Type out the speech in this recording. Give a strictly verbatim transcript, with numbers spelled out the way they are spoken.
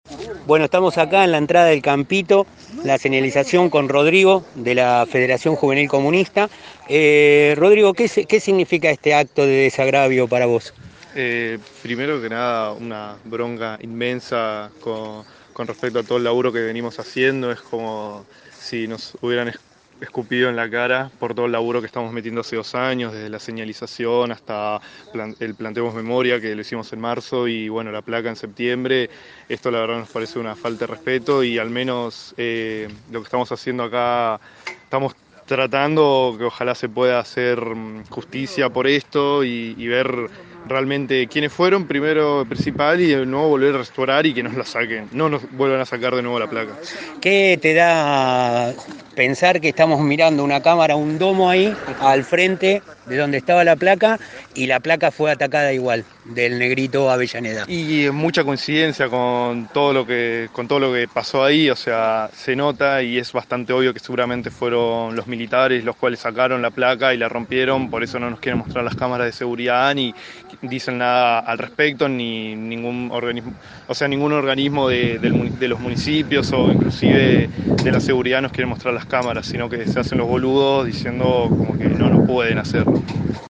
Bueno, estamos acá en la entrada del Campito, la señalización con Rodrigo de la Federación Juvenil Comunista. Eh, Rodrigo, ¿qué, se- qué significa este acto de desagravio para vos? Eh, primero que nada, una bronca inmensa con, con respecto a todo el laburo que venimos haciendo. Es como si nos hubieran es- escupido en la cara por todo el laburo que estamos metiendo hace dos años, desde la señalización hasta plan- el Planteemos Memoria, que lo hicimos en marzo, y bueno, la placa en septiembre. Esto la verdad nos parece una falta de respeto y al menos eh, lo que estamos haciendo acá, estamos tratando que ojalá se pueda hacer mm, justicia por esto y, y ver realmente quiénes fueron primero principal y de nuevo volver a restaurar y que nos la saquen, no nos vuelvan a sacar de nuevo la placa. ¿Qué te da pensar que estamos mirando una cámara, un domo ahí, al frente de donde estaba la placa, y la placa fue atacada igual, del negrito Avellaneda? Y mucha coincidencia con todo lo que con todo lo que pasó ahí, o sea, se nota y es bastante obvio que seguramente fueron los militares los cuales sacaron la placa y la rompieron. Por eso no nos quieren mostrar las cámaras de seguridad ni dicen nada al respecto, ni ningún organismo, o sea, ningún organismo de, del, de los municipios o inclusive de la seguridad nos quieren mostrar las cámaras, sino que se hacen los boludos diciendo como que no, no pueden hacerlo.